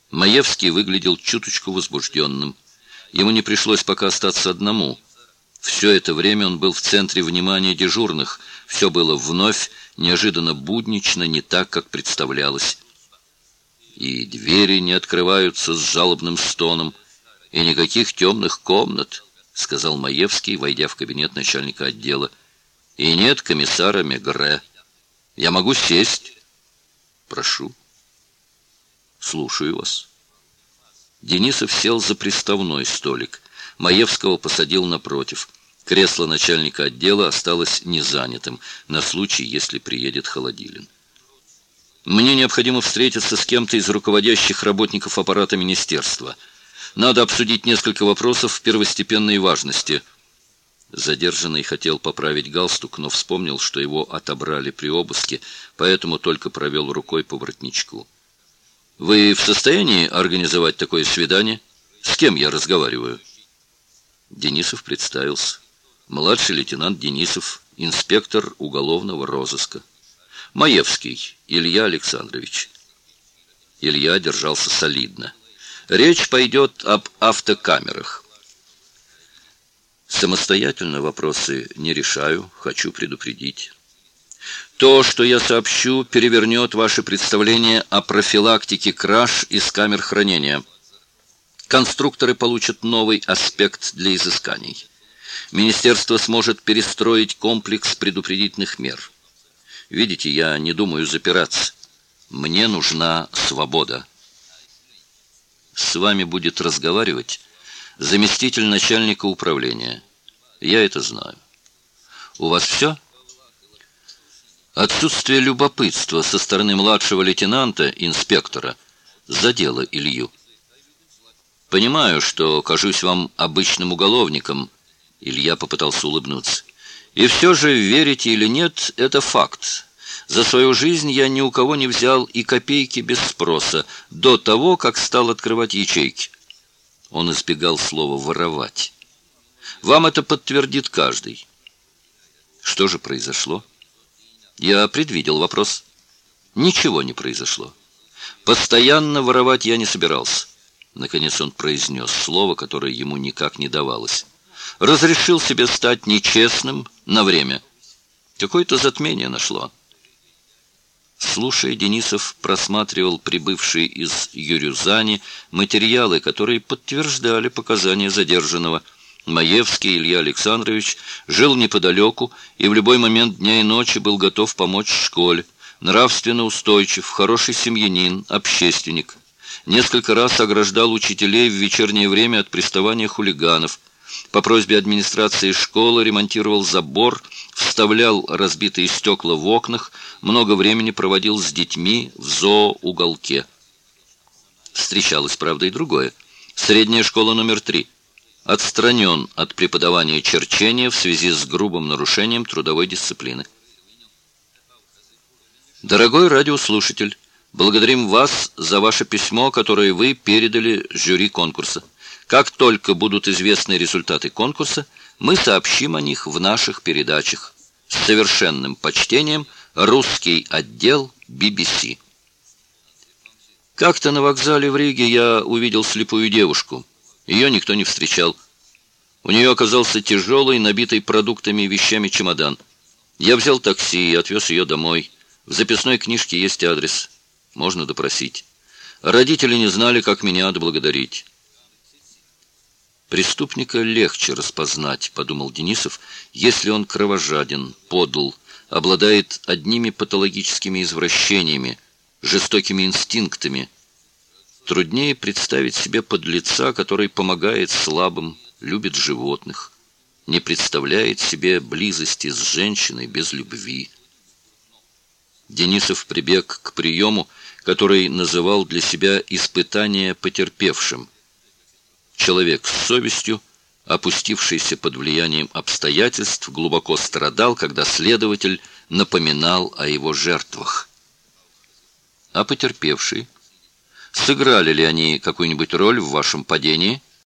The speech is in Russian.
Маевский выглядел чуточку возбужденным. Ему не пришлось пока остаться одному. Все это время он был в центре внимания дежурных. Все было вновь, неожиданно буднично, не так, как представлялось. И двери не открываются с жалобным стоном, и никаких темных комнат, сказал Маевский, войдя в кабинет начальника отдела. И нет комиссара Мегре. Я могу сесть? Прошу. Слушаю вас. Денисов сел за приставной столик. Маевского посадил напротив. Кресло начальника отдела осталось незанятым, на случай, если приедет Холодилин. Мне необходимо встретиться с кем-то из руководящих работников аппарата министерства. Надо обсудить несколько вопросов первостепенной важности. Задержанный хотел поправить галстук, но вспомнил, что его отобрали при обыске, поэтому только провел рукой по воротничку. Вы в состоянии организовать такое свидание? С кем я разговариваю? Денисов представился. Младший лейтенант Денисов, инспектор уголовного розыска. Маевский Илья Александрович. Илья держался солидно. Речь пойдет об автокамерах. Самостоятельно вопросы не решаю, хочу предупредить. То, что я сообщу, перевернет ваше представление о профилактике краж из камер хранения. Конструкторы получат новый аспект для изысканий. Министерство сможет перестроить комплекс предупредительных мер. Видите, я не думаю запираться. Мне нужна свобода. С вами будет разговаривать заместитель начальника управления. Я это знаю. У вас все? Отсутствие любопытства со стороны младшего лейтенанта, инспектора, задело Илью. Понимаю, что кажусь вам обычным уголовником. Илья попытался улыбнуться. И все же, верите или нет, это факт. За свою жизнь я ни у кого не взял и копейки без спроса, до того, как стал открывать ячейки. Он избегал слова «воровать». Вам это подтвердит каждый. Что же произошло? Я предвидел вопрос. Ничего не произошло. Постоянно воровать я не собирался. Наконец он произнес слово, которое ему никак не давалось. Разрешил себе стать нечестным на время. Какое-то затмение нашло. Слушая, Денисов просматривал прибывшие из Юрюзани материалы, которые подтверждали показания задержанного. Маевский Илья Александрович жил неподалеку и в любой момент дня и ночи был готов помочь школе. Нравственно устойчив, хороший семьянин, общественник. Несколько раз ограждал учителей в вечернее время от приставания хулиганов. По просьбе администрации школы ремонтировал забор, вставлял разбитые стекла в окнах, много времени проводил с детьми в зооуголке. Встречалось, правда, и другое. Средняя школа номер 3. Отстранен от преподавания черчения в связи с грубым нарушением трудовой дисциплины. Дорогой радиослушатель, благодарим вас за ваше письмо, которое вы передали жюри конкурса. Как только будут известны результаты конкурса, мы сообщим о них в наших передачах. С совершенным почтением, русский отдел BBC. Как-то на вокзале в Риге я увидел слепую девушку. Ее никто не встречал. У нее оказался тяжелый, набитый продуктами и вещами чемодан. Я взял такси и отвез ее домой. В записной книжке есть адрес. Можно допросить. Родители не знали, как меня отблагодарить. Преступника легче распознать, подумал Денисов, если он кровожаден, подл, обладает одними патологическими извращениями, жестокими инстинктами. Труднее представить себе подлеца, который помогает слабым, любит животных, не представляет себе близости с женщиной без любви. Денисов прибег к приему, который называл для себя испытание потерпевшим. Человек с совестью, опустившийся под влиянием обстоятельств, глубоко страдал, когда следователь напоминал о его жертвах. А потерпевшие? Сыграли ли они какую-нибудь роль в вашем падении?